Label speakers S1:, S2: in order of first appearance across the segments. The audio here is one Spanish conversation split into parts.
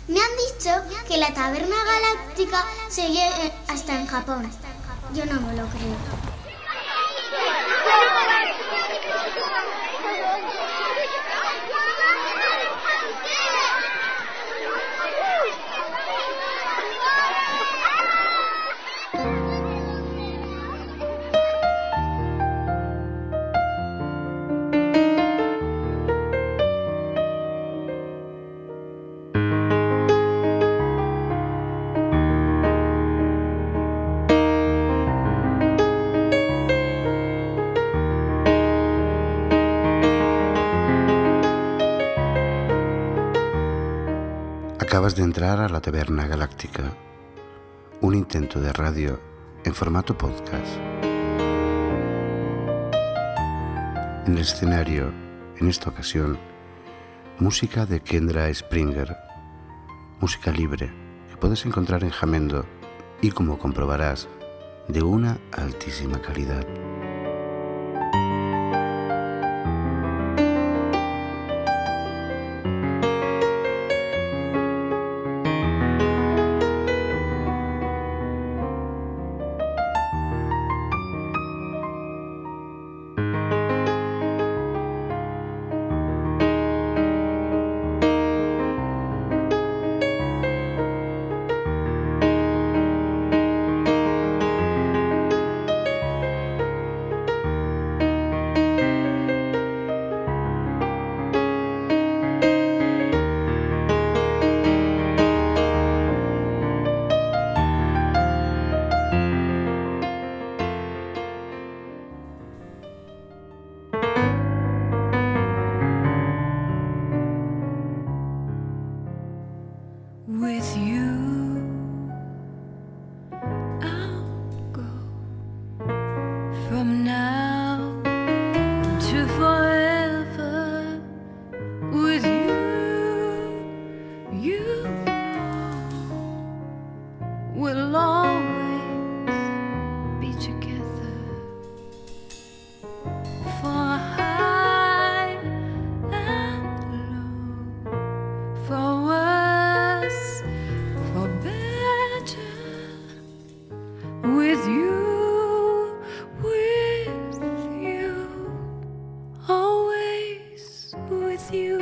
S1: Me han dicho que la taberna galáctica sigue hasta en Japón. Yo no me lo creo.
S2: Acabas de entrar a la Taberna Galáctica, un intento de radio en formato podcast. En el escenario, en esta ocasión, música de Kendra Springer, música libre que puedes encontrar en Jamendo y, como comprobarás, de una altísima calidad.
S3: With you, I'll go from now to forever. With you know we'll always be together. For high and low, for worse, for better, with you, always with you.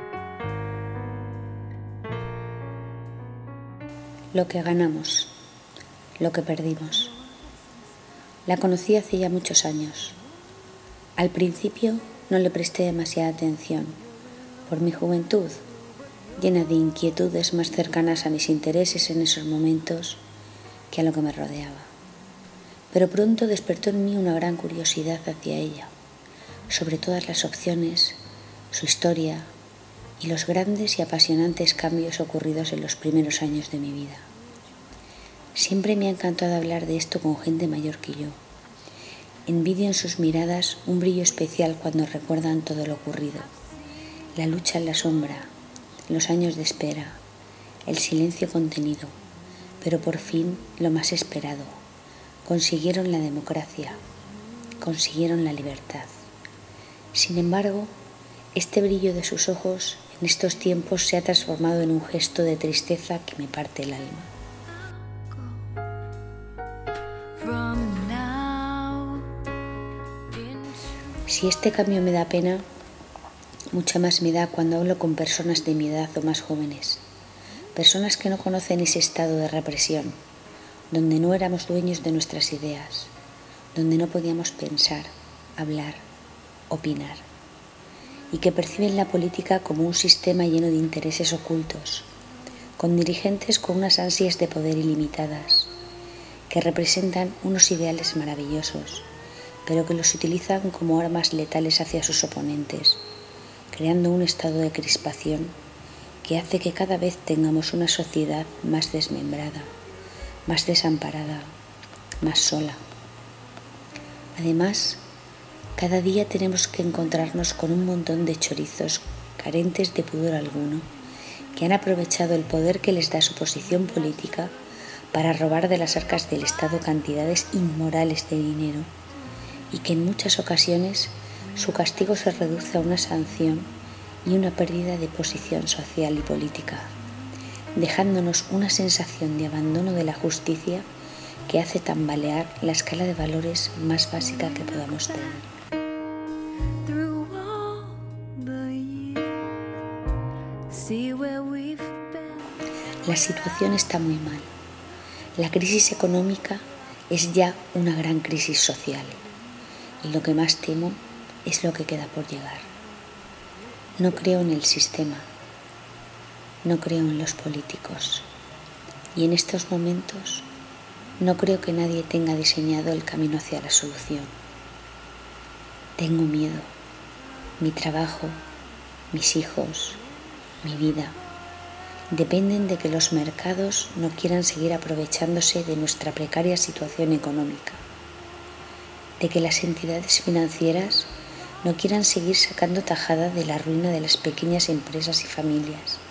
S4: Lo que ganamos, lo que perdimos. La conocí hace ya muchos años. Al principio no le presté demasiada atención, por mi juventud, llena de inquietudes más cercanas a mis intereses en esos momentos que a lo que me rodeaba. Pero pronto despertó en mí una gran curiosidad hacia ella, sobre todas las opciones, su historia y los grandes y apasionantes cambios ocurridos en los primeros años de mi vida. Siempre me ha encantado hablar de esto con gente mayor que yo. Envidio en sus miradas un brillo especial cuando recuerdan todo lo ocurrido, la lucha en la sombra, los años de espera, el silencio contenido, pero por fin lo más esperado, consiguieron la democracia, consiguieron la libertad. Sin embargo, este brillo de sus ojos en estos tiempos se ha transformado en un gesto de tristeza que me parte el alma. Si este cambio me da pena, mucha más me da cuando hablo con personas de mi edad o más jóvenes, personas que no conocen ese estado de represión, donde no éramos dueños de nuestras ideas, donde no podíamos pensar, hablar, opinar, y que perciben la política como un sistema lleno de intereses ocultos, con dirigentes con unas ansias de poder ilimitadas, que representan unos ideales maravillosos, pero que los utilizan como armas letales hacia sus oponentes, creando un estado de crispación que hace que cada vez tengamos una sociedad más desmembrada, más desamparada, más sola. Además, cada día tenemos que encontrarnos con un montón de chorizos carentes de pudor alguno, que han aprovechado el poder que les da su posición política para robar de las arcas del Estado cantidades inmorales de dinero, y que en muchas ocasiones su castigo se reduce a una sanción y una pérdida de posición social y política, dejándonos una sensación de abandono de la justicia que hace tambalear la escala de valores más básica que podamos tener.
S3: Through all the years, see where we've been.
S4: La situación está muy mal. La crisis económica es ya una gran crisis social y lo que más temo es lo que queda por llegar. No creo en el sistema, no creo en los políticos y en estos momentos no creo que nadie tenga diseñado el camino hacia la solución. Tengo miedo. Mi trabajo, mis hijos, mi vida dependen de que los mercados no quieran seguir aprovechándose de nuestra precaria situación económica, de que las entidades financieras no quieran seguir sacando tajada de la ruina de las pequeñas empresas y familias,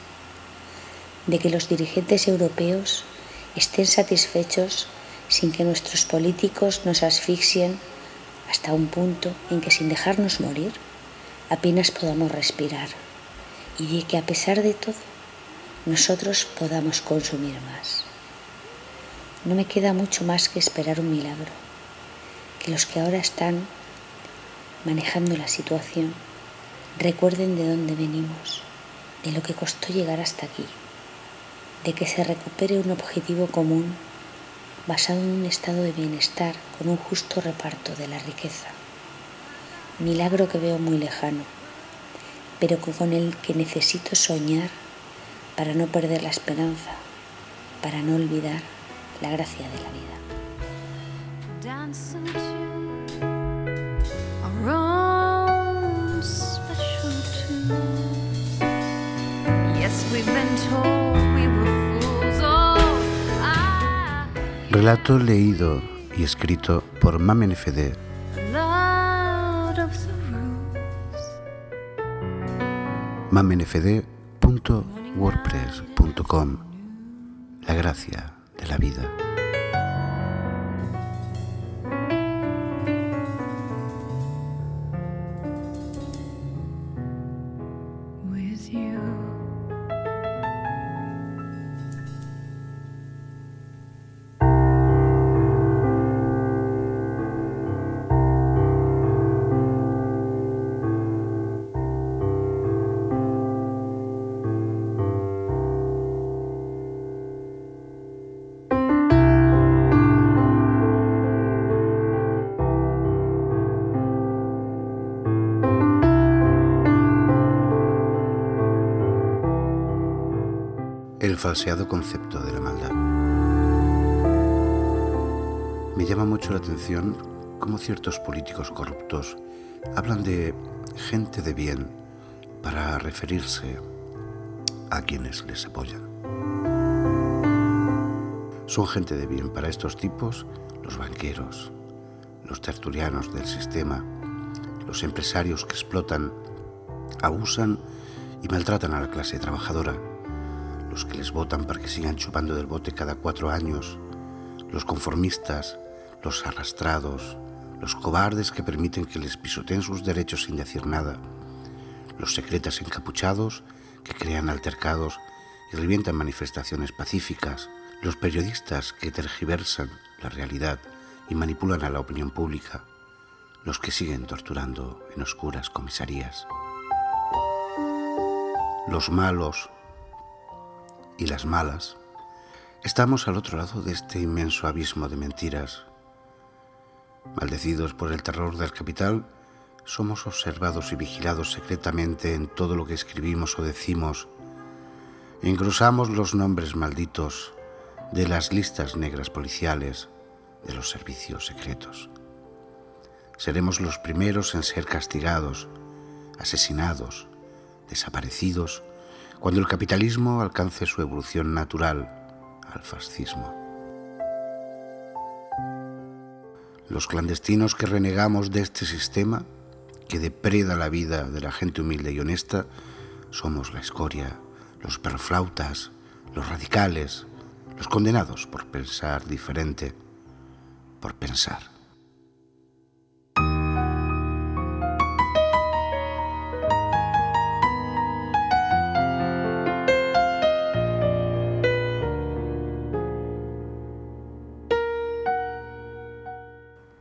S4: de que los dirigentes europeos estén satisfechos sin que nuestros políticos nos asfixien hasta un punto en que sin dejarnos morir apenas podamos respirar y de que a pesar de todo nosotros podamos consumir más. No me queda mucho más que esperar un milagro, que los que ahora están manejando la situación recuerden de dónde venimos, de lo que costó llegar hasta aquí, de que se recupere un objetivo común basado en un estado de bienestar con un justo reparto de la riqueza. Milagro que veo muy lejano, pero con el que necesito soñar para no perder la esperanza, para no olvidar la gracia de la vida.
S3: Dancing to our own special tune. Yes, we've been told we were fools. Oh,
S2: Relato leído y escrito por Mamen FD.
S3: Lord of the Rose.
S2: mamenfd.wordpress.com. La gracia de la vida.
S3: With you.
S2: El falseado concepto de la maldad. Me llama mucho la atención cómo ciertos políticos corruptos hablan de gente de bien para referirse a quienes les apoyan. Son gente de bien para estos tipos los banqueros, los tertulianos del sistema, los empresarios que explotan, abusan y maltratan a la clase trabajadora, los que les votan para que sigan chupando del bote cada 4 años, los conformistas, los arrastrados, los cobardes que permiten que les pisoteen sus derechos sin decir nada, los secretas encapuchados que crean altercados y revientan manifestaciones pacíficas, los periodistas que tergiversan la realidad y manipulan a la opinión pública, los que siguen torturando en oscuras comisarías. Los malos y las malas, estamos al otro lado de este inmenso abismo de mentiras. Maldecidos por el terror del capital, somos observados y vigilados secretamente en todo lo que escribimos o decimos. Engrosamos los nombres malditos de las listas negras policiales de los servicios secretos. Seremos los primeros en ser castigados, asesinados, desaparecidos, cuando el capitalismo alcance su evolución natural al fascismo. Los clandestinos que renegamos de este sistema, que depreda la vida de la gente humilde y honesta, somos la escoria, los perroflautas, los radicales, los condenados por pensar diferente, por pensar.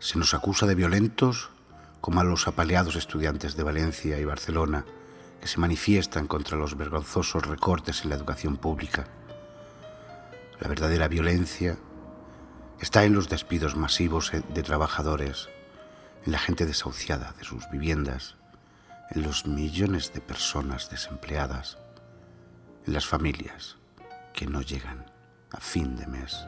S2: Se nos acusa de violentos como a los apaleados estudiantes de Valencia y Barcelona que se manifiestan contra los vergonzosos recortes en la educación pública. La verdadera violencia está en los despidos masivos de trabajadores, en la gente desahuciada de sus viviendas, en los millones de personas desempleadas, en las familias que no llegan a fin de mes.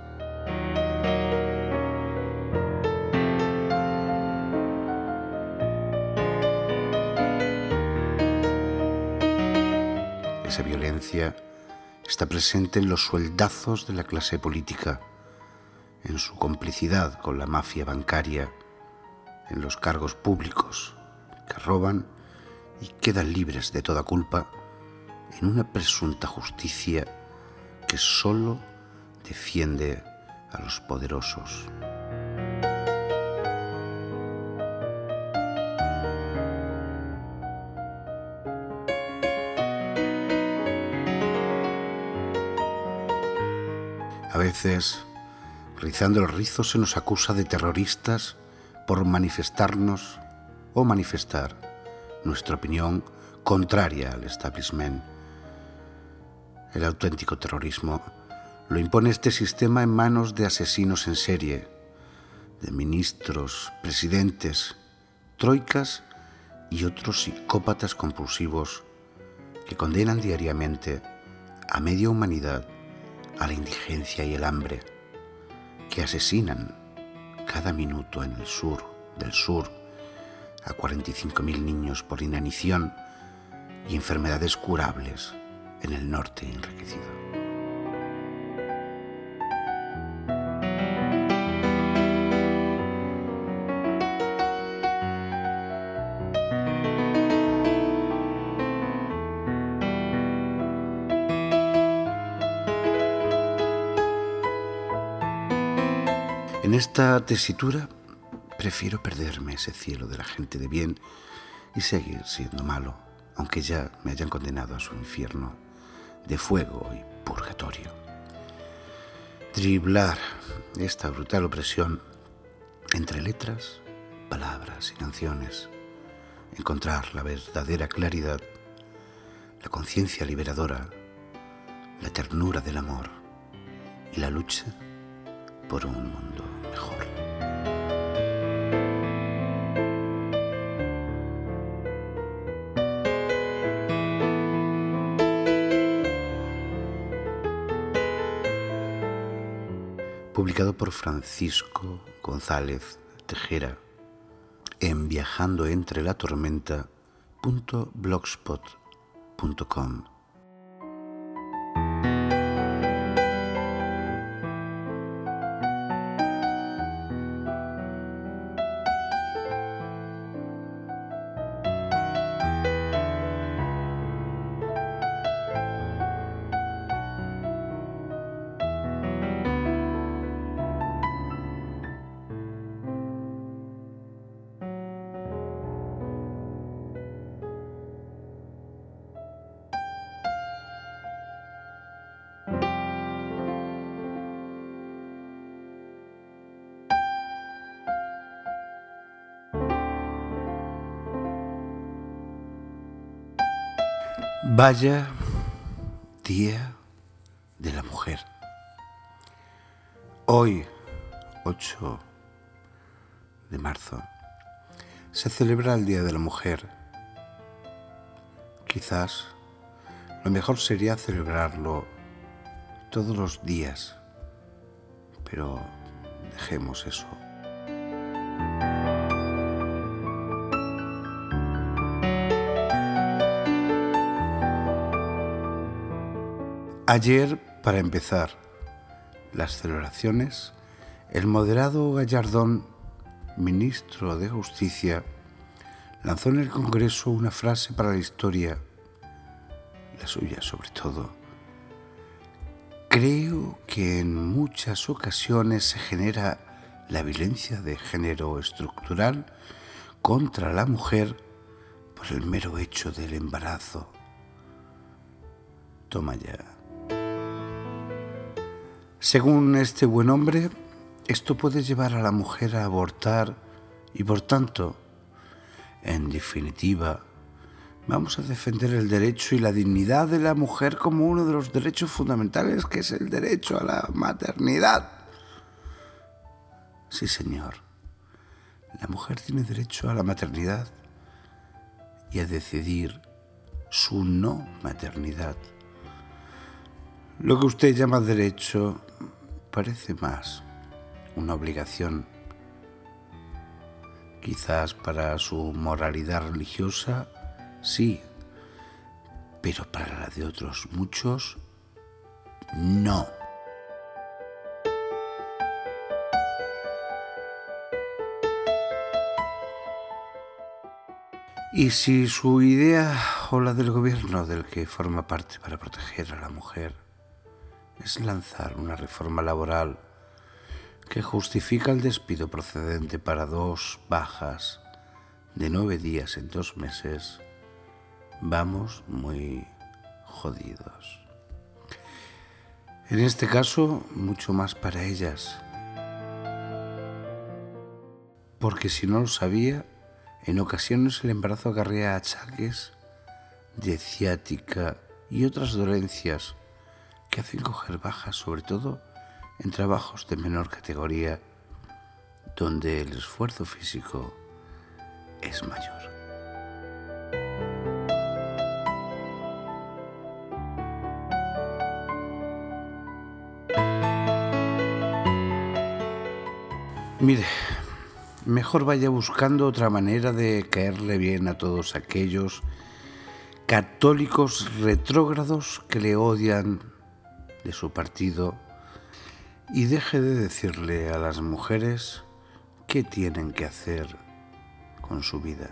S2: Esa violencia está presente en los sueldazos de la clase política, en su complicidad con la mafia bancaria, en los cargos públicos que roban y quedan libres de toda culpa, en una presunta justicia que solo defiende a los poderosos. A veces, rizando el rizo, se nos acusa de terroristas por manifestarnos o manifestar nuestra opinión contraria al establishment. El auténtico terrorismo lo impone este sistema en manos de asesinos en serie, de ministros, presidentes, troicas y otros psicópatas compulsivos que condenan diariamente a media humanidad a la indigencia y el hambre, que asesinan cada minuto en el sur del sur a 45.000 niños por inanición y enfermedades curables en el norte enriquecido. En esta tesitura prefiero perderme ese cielo de la gente de bien y seguir siendo malo, aunque ya me hayan condenado a su infierno de fuego y purgatorio. Driblar esta brutal opresión entre letras, palabras y canciones, encontrar la verdadera claridad, la conciencia liberadora, la ternura del amor y la lucha por un mundo mejor. Publicado por Francisco González Tejera en viajandoentrelatormenta.blogspot.com. Vaya Día de la Mujer. Hoy, 8 de marzo, se celebra el Día de la Mujer. Quizás lo mejor sería celebrarlo todos los días, pero dejemos eso. Ayer, para empezar las celebraciones, el moderado Gallardón, ministro de Justicia, lanzó en el Congreso una frase para la historia, la suya sobre todo. Creo que en muchas ocasiones se genera la violencia de género estructural contra la mujer por el mero hecho del embarazo. Toma ya. Según este buen hombre, esto puede llevar a la mujer a abortar Y por tanto, en definitiva, vamos a defender el derecho y la dignidad de la mujer como uno de los derechos fundamentales, que es el derecho a la maternidad. Sí, señor. La mujer tiene derecho a la maternidad y a decidir su no maternidad. Lo que usted llama derecho parece más una obligación. Quizás para su moralidad religiosa, sí, pero para la de otros muchos, no. Y si su idea o la del gobierno del que forma parte para proteger a la mujer es lanzar una reforma laboral que justifica el despido procedente para 2 bajas de 9 días en 2 meses, vamos muy jodidos. En este caso, mucho más para ellas. Porque si no lo sabía, en ocasiones el embarazo acarrea achaques de ciática y otras dolencias que hacen coger bajas, sobre todo en trabajos de menor categoría, donde el esfuerzo físico es mayor. Mire, mejor vaya buscando otra manera de caerle bien a todos aquellos católicos retrógrados que le odian de su partido y deje de decirle a las mujeres qué tienen que hacer con su vida.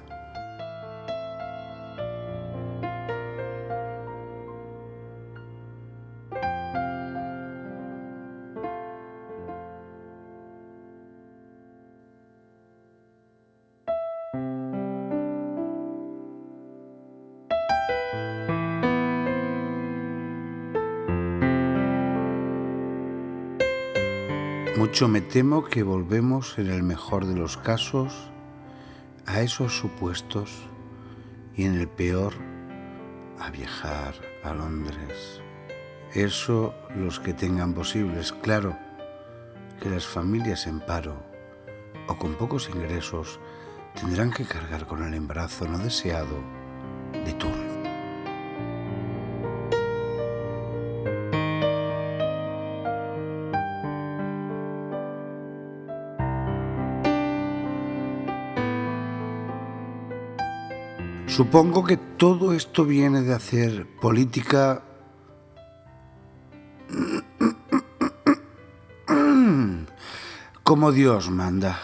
S2: Mucho me temo que volvemos, en el mejor de los casos, a esos supuestos y en el peor, a viajar a Londres. Eso los que tengan posibles. Claro que las familias en paro o con pocos ingresos tendrán que cargar con el embarazo no deseado de turno. Supongo que todo esto viene de hacer política como Dios manda,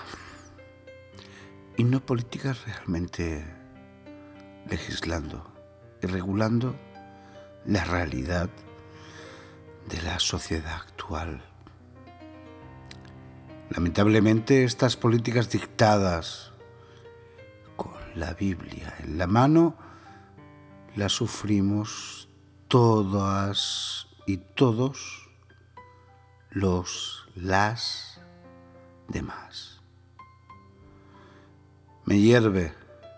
S2: y no políticas realmente legislando y regulando la realidad de la sociedad actual. Lamentablemente, estas políticas dictadas con la Biblia en la mano las sufrimos todas y todos las demás. Me hierve.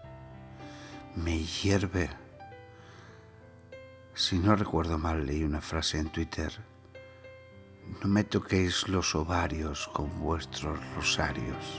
S2: Si no recuerdo mal, leí una frase en Twitter: no me toquéis los ovarios con vuestros rosarios.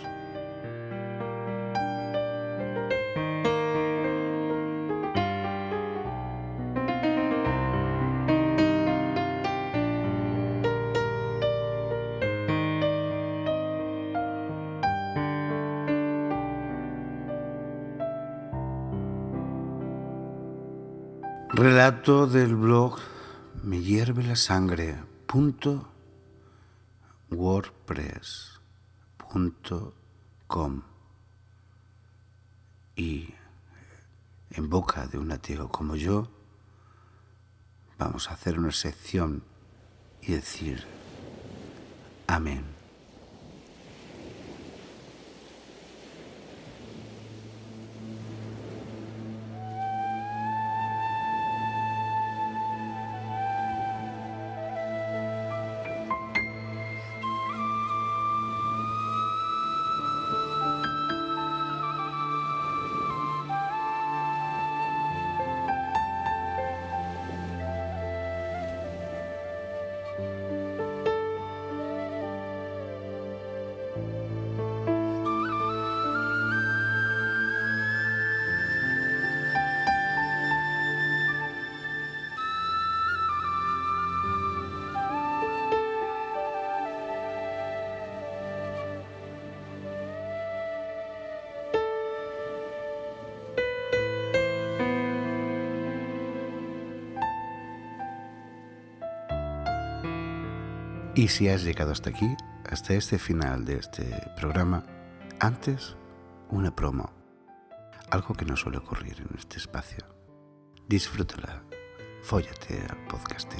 S2: Relato del blog mehiervelasangre.wordpress.com. Y en boca de un ateo como yo, vamos a hacer una sección y decir amén. Y si has llegado hasta aquí, hasta este final de este programa, antes una promo, algo que no suele ocurrir en este espacio. Disfrútala, fóllate al podcasting.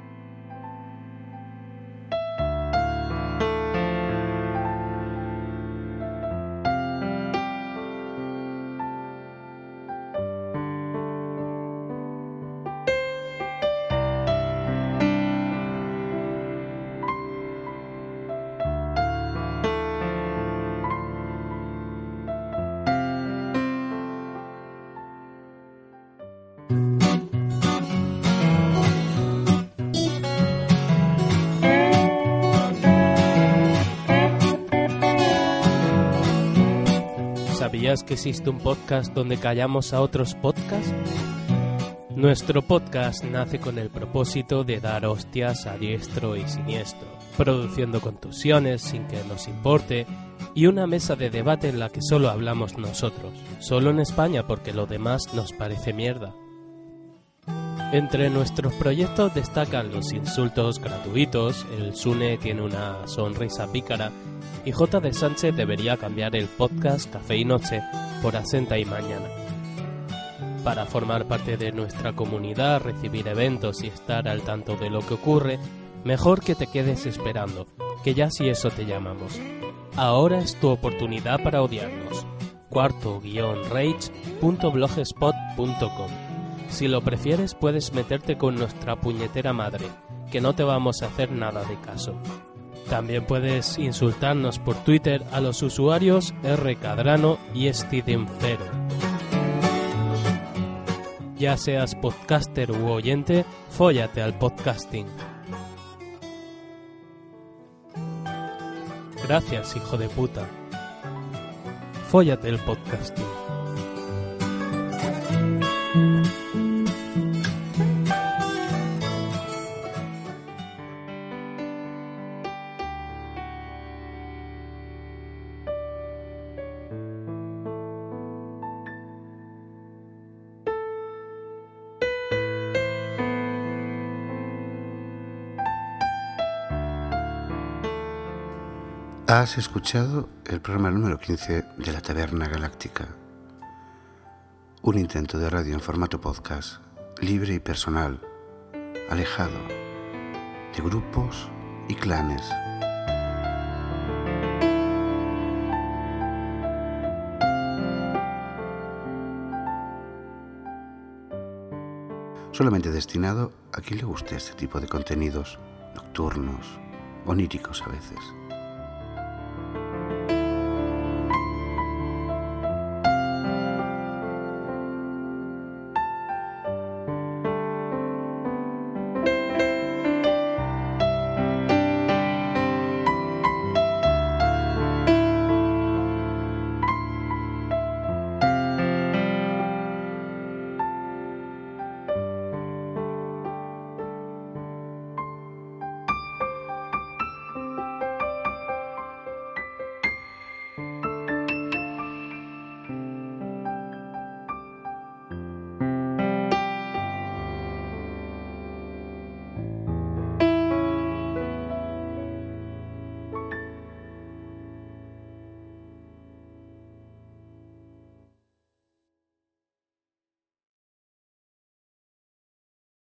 S5: ¿Sabías que existe un podcast donde callamos a otros podcasts? Nuestro podcast nace con el propósito de dar hostias a diestro y siniestro, produciendo contusiones sin que nos importe y una mesa de debate en la que solo hablamos nosotros, solo en España porque lo demás nos parece mierda. Entre nuestros proyectos destacan los insultos gratuitos, el Sune tiene una sonrisa pícara y J. de Sánchez debería cambiar el podcast Café y Noche por Asenta y Mañana. Para formar parte de nuestra comunidad, recibir eventos y estar al tanto de lo que ocurre, mejor que te quedes esperando, que ya si eso te llamamos. Ahora es tu oportunidad para odiarnos. cuarto-rage.blogspot.com. Si lo prefieres puedes meterte con nuestra puñetera madre, que no te vamos a hacer nada de caso. También puedes insultarnos por Twitter a los usuarios rcadrano y Stidenfero. Ya seas podcaster u oyente, fóllate al podcasting. Gracias, hijo de puta. Fóllate el podcasting.
S2: Has escuchado el programa número 15 de La Taberna Galáctica, un intento de radio en formato podcast, libre y personal, alejado de grupos y clanes. Solamente destinado a quien le guste este tipo de contenidos nocturnos, oníricos a veces.